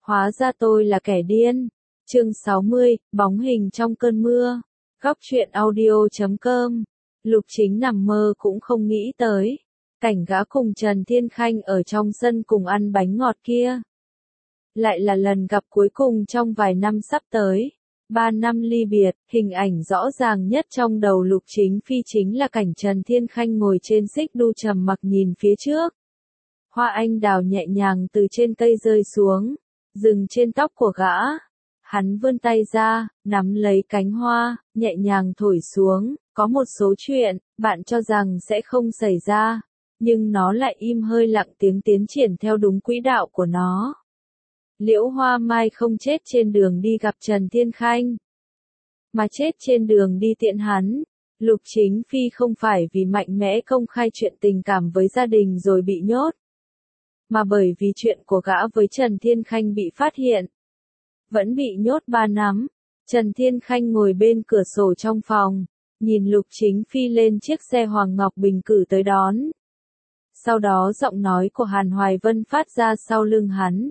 Hóa ra tôi là kẻ điên. Chương 60, bóng hình trong cơn mưa. Góc truyện audio.com. Lục Chính nằm mơ cũng không nghĩ tới. Cảnh gã cùng Trần Thiên Khanh ở trong sân cùng ăn bánh ngọt kia. Lại là lần gặp cuối cùng trong vài năm sắp tới. 3 năm ly biệt, hình ảnh rõ ràng nhất trong đầu Lục Chính Phi chính là cảnh Trần Thiên Khanh ngồi trên xích đu trầm mặc nhìn phía trước. Hoa anh đào nhẹ nhàng từ trên cây rơi xuống, dừng trên tóc của gã. Hắn vươn tay ra, nắm lấy cánh hoa, nhẹ nhàng thổi xuống. Có một số chuyện, bạn cho rằng sẽ không xảy ra, nhưng nó lại im hơi lặng tiếng tiến triển theo đúng quỹ đạo của nó. Liễu Hoa Mai không chết trên đường đi gặp Trần Thiên Khanh, mà chết trên đường đi tiễn hắn. Lục Chính Phi không phải vì mạnh mẽ công khai chuyện tình cảm với gia đình rồi bị nhốt, mà bởi vì chuyện của gã với Trần Thiên Khanh bị phát hiện. Vẫn bị nhốt 3 năm, Trần Thiên Khanh ngồi bên cửa sổ trong phòng, nhìn Lục Chính Phi lên chiếc xe Hoàng Ngọc Bình cử tới đón. Sau đó giọng nói của Hàn Hoài Vân phát ra sau lưng hắn.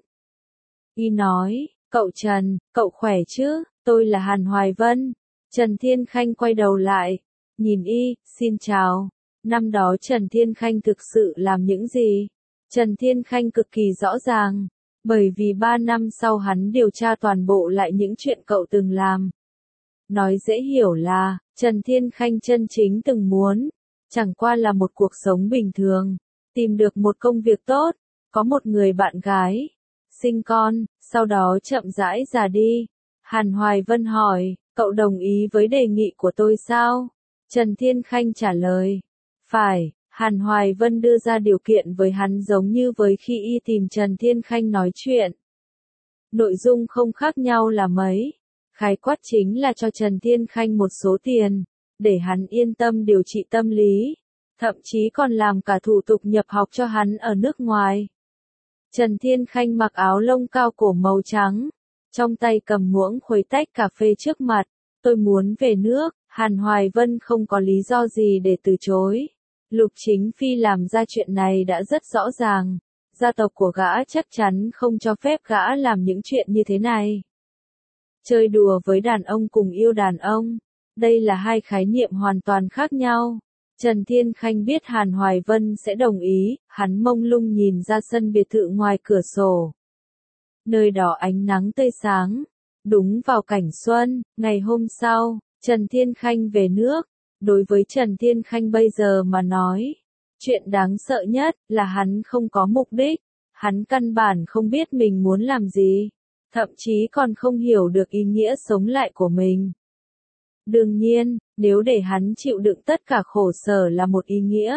Y nói, cậu Trần, cậu khỏe chứ, tôi là Hàn Hoài Vân. Trần Thiên Khanh quay đầu lại, nhìn Y, xin chào. Năm đó Trần Thiên Khanh thực sự làm những gì? Trần Thiên Khanh cực kỳ rõ ràng, bởi vì 3 năm sau hắn điều tra toàn bộ lại những chuyện cậu từng làm. Nói dễ hiểu là, Trần Thiên Khanh chân chính từng muốn, chẳng qua là một cuộc sống bình thường, tìm được một công việc tốt, có một người bạn gái, sinh con, sau đó chậm rãi già đi. Hàn Hoài Vân hỏi, cậu đồng ý với đề nghị của tôi sao? Trần Thiên Khanh trả lời, phải. Hàn Hoài Vân đưa ra điều kiện với hắn giống như với khi Y tìm Trần Thiên Khanh nói chuyện. Nội dung không khác nhau là mấy. Khái quát chính là cho Trần Thiên Khanh một số tiền, để hắn yên tâm điều trị tâm lý. Thậm chí còn làm cả thủ tục nhập học cho hắn ở nước ngoài. Trần Thiên Khanh mặc áo lông cao cổ màu trắng, trong tay cầm muỗng khuấy tách cà phê trước mặt. Tôi muốn về nước. Hàn Hoài Vân không có lý do gì để từ chối. Lục Chính Phi làm ra chuyện này đã rất rõ ràng, gia tộc của gã chắc chắn không cho phép gã làm những chuyện như thế này. Chơi đùa với đàn ông cùng yêu đàn ông, đây là hai khái niệm hoàn toàn khác nhau. Trần Thiên Khanh biết Hàn Hoài Vân sẽ đồng ý, hắn mông lung nhìn ra sân biệt thự ngoài cửa sổ. Nơi đó ánh nắng tươi sáng, đúng vào cảnh xuân. Ngày hôm sau, Trần Thiên Khanh về nước. Đối với Trần Thiên Khanh bây giờ mà nói, chuyện đáng sợ nhất là hắn không có mục đích, hắn căn bản không biết mình muốn làm gì, thậm chí còn không hiểu được ý nghĩa sống lại của mình. Đương nhiên, nếu để hắn chịu đựng tất cả khổ sở là một ý nghĩa.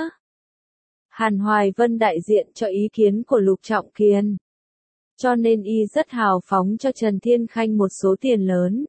Hàn Hoài Vân đại diện cho ý kiến của Lục Trọng Kiên, cho nên Y rất hào phóng cho Trần Thiên Khanh một số tiền lớn.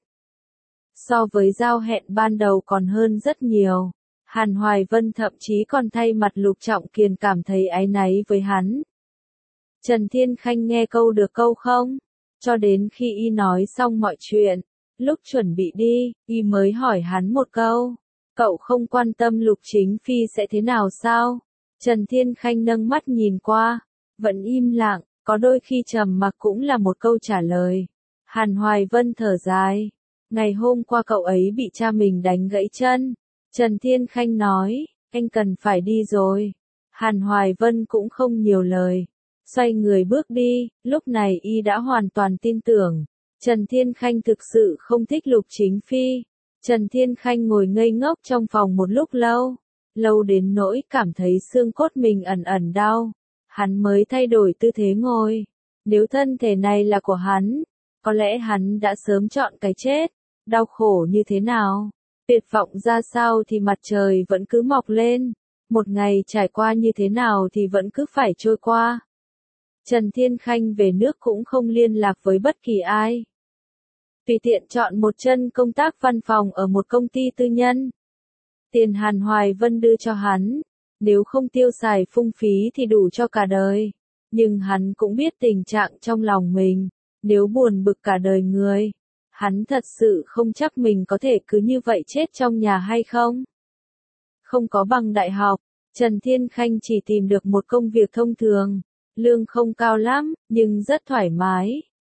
So với giao hẹn ban đầu còn hơn rất nhiều. Hàn Hoài Vân thậm chí còn thay mặt Lục Trọng Kiên cảm thấy áy náy với hắn. Trần Thiên Khanh nghe câu được câu không? Cho đến khi Y nói xong mọi chuyện, lúc chuẩn bị đi, Y mới hỏi hắn một câu. Cậu không quan tâm Lục Chính Phi sẽ thế nào sao? Trần Thiên Khanh nâng mắt nhìn qua, vẫn im lặng, có đôi khi trầm mặc cũng là một câu trả lời. Hàn Hoài Vân thở dài. Ngày hôm qua cậu ấy bị cha mình đánh gãy chân. Trần Thiên Khanh nói, anh cần phải đi rồi. Hàn Hoài Vân cũng không nhiều lời. Xoay người bước đi, lúc này Y đã hoàn toàn tin tưởng. Trần Thiên Khanh thực sự không thích Lục Chính Phi. Trần Thiên Khanh ngồi ngây ngốc trong phòng một lúc lâu. Lâu đến nỗi cảm thấy xương cốt mình ẩn ẩn đau. Hắn mới thay đổi tư thế ngồi. Nếu thân thể này là của hắn, có lẽ hắn đã sớm chọn cái chết. Đau khổ như thế nào, tuyệt vọng ra sao thì mặt trời vẫn cứ mọc lên. Một ngày trải qua như thế nào thì vẫn cứ phải trôi qua. Trần Thiên Khanh về nước cũng không liên lạc với bất kỳ ai. Tùy tiện chọn một chân công tác văn phòng ở một công ty tư nhân. Tiền Hàn Hoài Vân đưa cho hắn, nếu không tiêu xài phung phí thì đủ cho cả đời. Nhưng hắn cũng biết tình trạng trong lòng mình, nếu buồn bực cả đời người. Hắn thật sự không chắc mình có thể cứ như vậy chết trong nhà hay không. Không có bằng đại học, Trần Thiên Khanh chỉ tìm được một công việc thông thường, lương không cao lắm, nhưng rất thoải mái.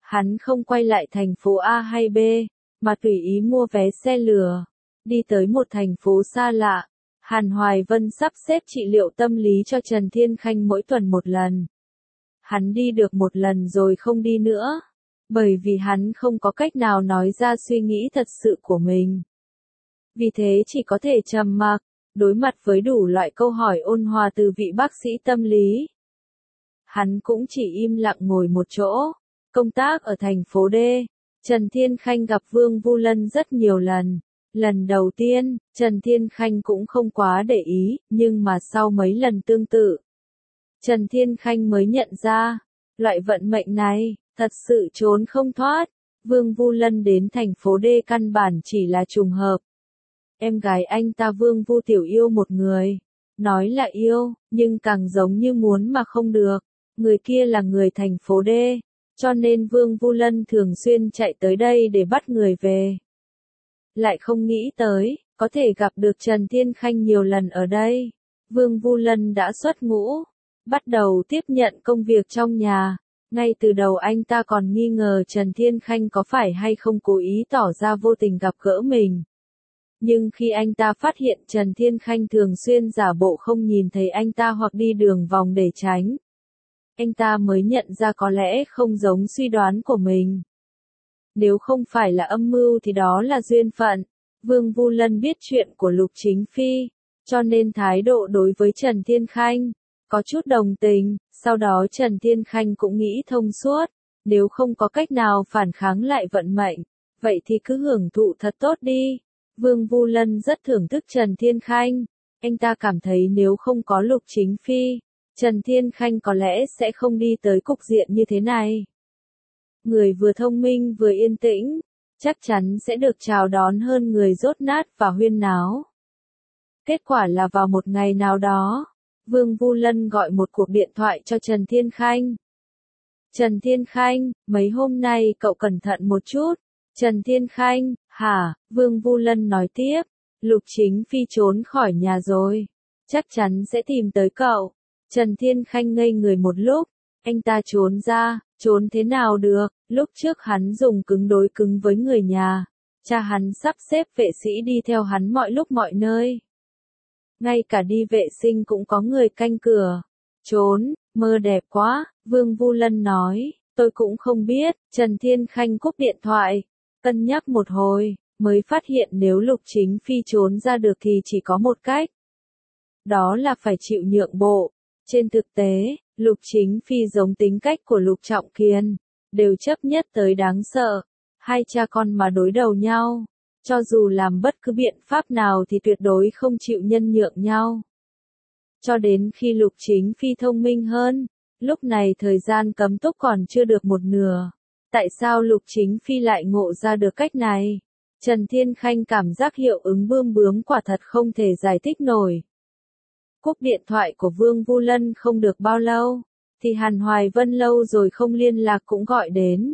Hắn không quay lại thành phố A hay B, mà tùy ý mua vé xe lửa, đi tới một thành phố xa lạ. Hàn Hoài Vân sắp xếp trị liệu tâm lý cho Trần Thiên Khanh mỗi tuần một lần. Hắn đi được một lần rồi không đi nữa, bởi vì hắn không có cách nào nói ra suy nghĩ thật sự của mình. Vì thế chỉ có thể trầm mặc, đối mặt với đủ loại câu hỏi ôn hòa từ vị bác sĩ tâm lý. Hắn cũng chỉ im lặng ngồi một chỗ. Công tác ở thành phố D, Trần Thiên Khanh gặp Vương Vu Lân rất nhiều lần. Lần đầu tiên, Trần Thiên Khanh cũng không quá để ý, nhưng mà sau mấy lần tương tự, Trần Thiên Khanh mới nhận ra, loại vận mệnh này, thật sự trốn không thoát. Vương Vu Lân đến thành phố D căn bản chỉ là trùng hợp. Em gái anh ta Vương Vu Tiểu yêu một người. Nói là yêu, nhưng càng giống như muốn mà không được. Người kia là người thành phố D, cho nên Vương Vu Lân thường xuyên chạy tới đây để bắt người về. Lại không nghĩ tới, có thể gặp được Trần Thiên Khanh nhiều lần ở đây. Vương Vu Lân đã xuất ngũ, bắt đầu tiếp nhận công việc trong nhà. Ngay từ đầu anh ta còn nghi ngờ Trần Thiên Khanh có phải hay không cố ý tỏ ra vô tình gặp gỡ mình. Nhưng khi anh ta phát hiện Trần Thiên Khanh thường xuyên giả bộ không nhìn thấy anh ta hoặc đi đường vòng để tránh, anh ta mới nhận ra có lẽ không giống suy đoán của mình. Nếu không phải là âm mưu thì đó là duyên phận. Vương Vu Lân biết chuyện của Lục Chính Phi, cho nên thái độ đối với Trần Thiên Khanh có chút đồng tình. Sau đó Trần Thiên Khanh cũng nghĩ thông suốt, nếu không có cách nào phản kháng lại vận mệnh, vậy thì cứ hưởng thụ thật tốt đi. Vương Vu Lân rất thưởng thức Trần Thiên Khanh, anh ta cảm thấy nếu không có Lục Chính Phi, Trần Thiên Khanh có lẽ sẽ không đi tới cục diện như thế này. Người vừa thông minh vừa yên tĩnh, chắc chắn sẽ được chào đón hơn người dốt nát và huyên náo. Kết quả là vào một ngày nào đó, Vương Vu Lân gọi một cuộc điện thoại cho Trần Thiên Khanh. Trần Thiên Khanh, mấy hôm nay cậu cẩn thận một chút. Trần Thiên Khanh, hả? Vương Vu Lân nói tiếp, Lục Chính Phi trốn khỏi nhà rồi. Chắc chắn sẽ tìm tới cậu. Trần Thiên Khanh ngây người một lúc, anh ta trốn ra, trốn thế nào được, lúc trước hắn dùng cứng đối cứng với người nhà. Cha hắn sắp xếp vệ sĩ đi theo hắn mọi lúc mọi nơi. Ngay cả đi vệ sinh cũng có người canh cửa. Trốn, mơ đẹp quá, Vương Vu Lân nói, tôi cũng không biết. Trần Thiên Khanh cúp điện thoại, cân nhắc một hồi, mới phát hiện nếu Lục Chính Phi trốn ra được thì chỉ có một cách. Đó là phải chịu nhượng bộ. Trên thực tế, Lục Chính Phi giống tính cách của Lục Trọng Kiên, đều chấp nhất tới đáng sợ. Hai cha con mà đối đầu nhau, cho dù làm bất cứ biện pháp nào thì tuyệt đối không chịu nhân nhượng nhau. Cho đến khi Lục Chính Phi thông minh hơn, lúc này thời gian cấm túc còn chưa được một nửa. Tại sao Lục Chính Phi lại ngộ ra được cách này? Trần Thiên Khanh cảm giác hiệu ứng bươm bướm quả thật không thể giải thích nổi. Cúp điện thoại của Vương Vu Lân không được bao lâu, thì Hàn Hoài Vân lâu rồi không liên lạc cũng gọi đến.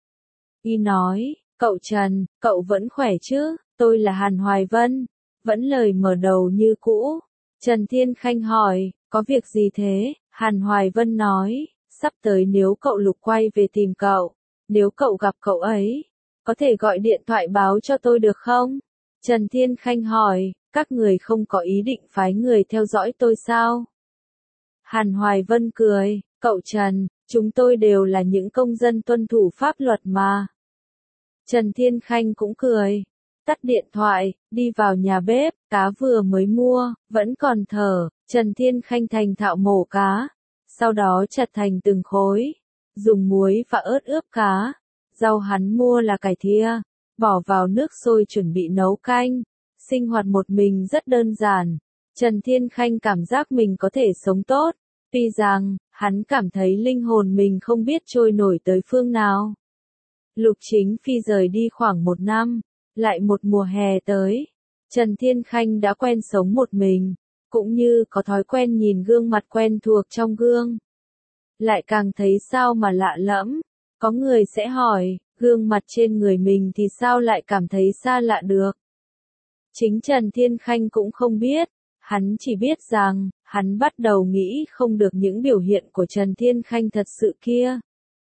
Y nói, cậu Trần, cậu vẫn khỏe chứ? Tôi là Hàn Hoài Vân. Vẫn lời mở đầu như cũ. Trần Thiên Khanh hỏi, có việc gì thế? Hàn Hoài Vân nói, sắp tới nếu cậu Lục quay về tìm cậu, nếu cậu gặp cậu ấy, có thể gọi điện thoại báo cho tôi được không? Trần Thiên Khanh hỏi, các người không có ý định phái người theo dõi tôi sao? Hàn Hoài Vân cười, cậu Trần, chúng tôi đều là những công dân tuân thủ pháp luật mà. Trần Thiên Khanh cũng cười, tắt điện thoại, đi vào nhà bếp, cá vừa mới mua, vẫn còn thở. Trần Thiên Khanh thành thạo mổ cá, sau đó chặt thành từng khối, dùng muối và ớt ướp cá. Rau hắn mua là cải thìa, bỏ vào nước sôi chuẩn bị nấu canh. Sinh hoạt một mình rất đơn giản. Trần Thiên Khanh cảm giác mình có thể sống tốt, tuy rằng, hắn cảm thấy linh hồn mình không biết trôi nổi tới phương nào. Lục Chính Phi rời đi khoảng 1 năm, lại một mùa hè tới. Trần Thiên Khanh đã quen sống một mình, cũng như có thói quen nhìn gương mặt quen thuộc trong gương. Lại càng thấy sao mà lạ lẫm, có người sẽ hỏi, gương mặt trên người mình thì sao lại cảm thấy xa lạ được. Chính Trần Thiên Khanh cũng không biết, hắn chỉ biết rằng, hắn bắt đầu nghĩ không được những biểu hiện của Trần Thiên Khanh thật sự kia.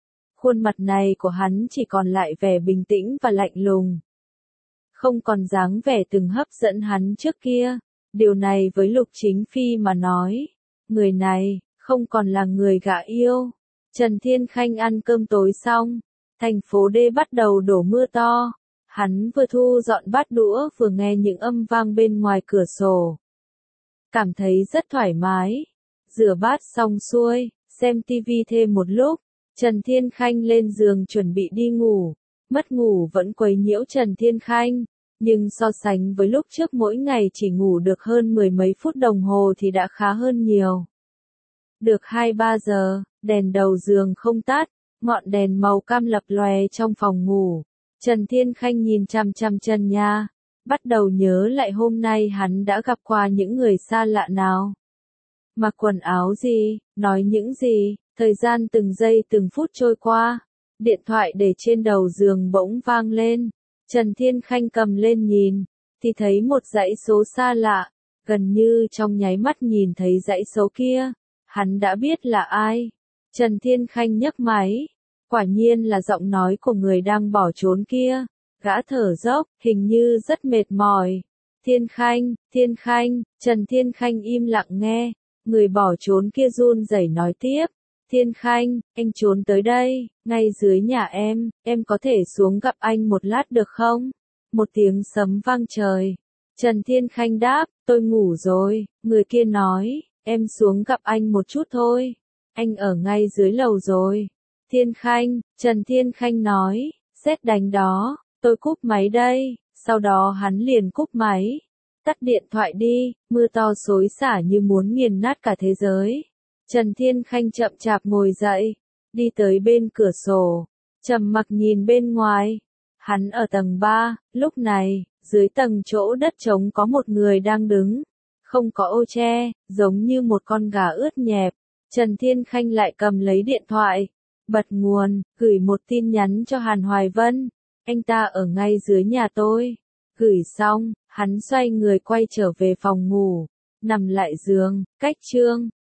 Khuôn mặt này của hắn chỉ còn lại vẻ bình tĩnh và lạnh lùng. Không còn dáng vẻ từng hấp dẫn hắn trước kia. Điều này với Lục Chính Phi mà nói, người này không còn là người gã yêu. Trần Thiên Khanh ăn cơm tối xong, thành phố D bắt đầu đổ mưa to. Hắn vừa thu dọn bát đũa vừa nghe những âm vang bên ngoài cửa sổ. Cảm thấy rất thoải mái. Rửa bát xong xuôi, xem tivi thêm một lúc, Trần Thiên Khanh lên giường chuẩn bị đi ngủ. Mất ngủ vẫn quấy nhiễu Trần Thiên Khanh, nhưng so sánh với lúc trước mỗi ngày chỉ ngủ được hơn 10 mấy phút đồng hồ thì đã khá hơn nhiều. Được 2-3 giờ, đèn đầu giường không tắt, ngọn đèn màu cam lập lòe trong phòng ngủ. Trần Thiên Khanh nhìn chằm chằm trần nhà, bắt đầu nhớ lại hôm nay hắn đã gặp qua những người xa lạ nào. Mặc quần áo gì, nói những gì, thời gian từng giây từng phút trôi qua. Điện thoại để trên đầu giường bỗng vang lên. Trần Thiên Khanh cầm lên nhìn, thì thấy một dãy số xa lạ. Gần như trong nháy mắt nhìn thấy dãy số kia, hắn đã biết là ai. Trần Thiên Khanh nhấc máy. Quả nhiên là giọng nói của người đang bỏ trốn kia. Gã thở dốc, hình như rất mệt mỏi. Thiên Khanh, Trần Thiên Khanh im lặng nghe. Người bỏ trốn kia run rẩy nói tiếp. Thiên Khanh, anh trốn tới đây, ngay dưới nhà em có thể xuống gặp anh một lát được không? Một tiếng sấm vang trời. Trần Thiên Khanh đáp, tôi ngủ rồi. Người kia nói, em xuống gặp anh một chút thôi. Anh ở ngay dưới lầu rồi. Trần Thiên Khanh nói, sét đánh đó, tôi cúp máy đây. Sau đó hắn liền cúp máy. Tắt điện thoại đi, mưa to xối xả như muốn nghiền nát cả thế giới. Trần Thiên Khanh chậm chạp ngồi dậy, đi tới bên cửa sổ, trầm mặc nhìn bên ngoài. Hắn ở tầng 3, lúc này, dưới tầng chỗ đất trống có một người đang đứng, không có ô che, giống như một con gà ướt nhẹp. Trần Thiên Khanh lại cầm lấy điện thoại, bật nguồn, gửi một tin nhắn cho Hàn Hoài Vân. Anh ta ở ngay dưới nhà tôi. Gửi xong, hắn xoay người quay trở về phòng ngủ, nằm lại giường, cách chương.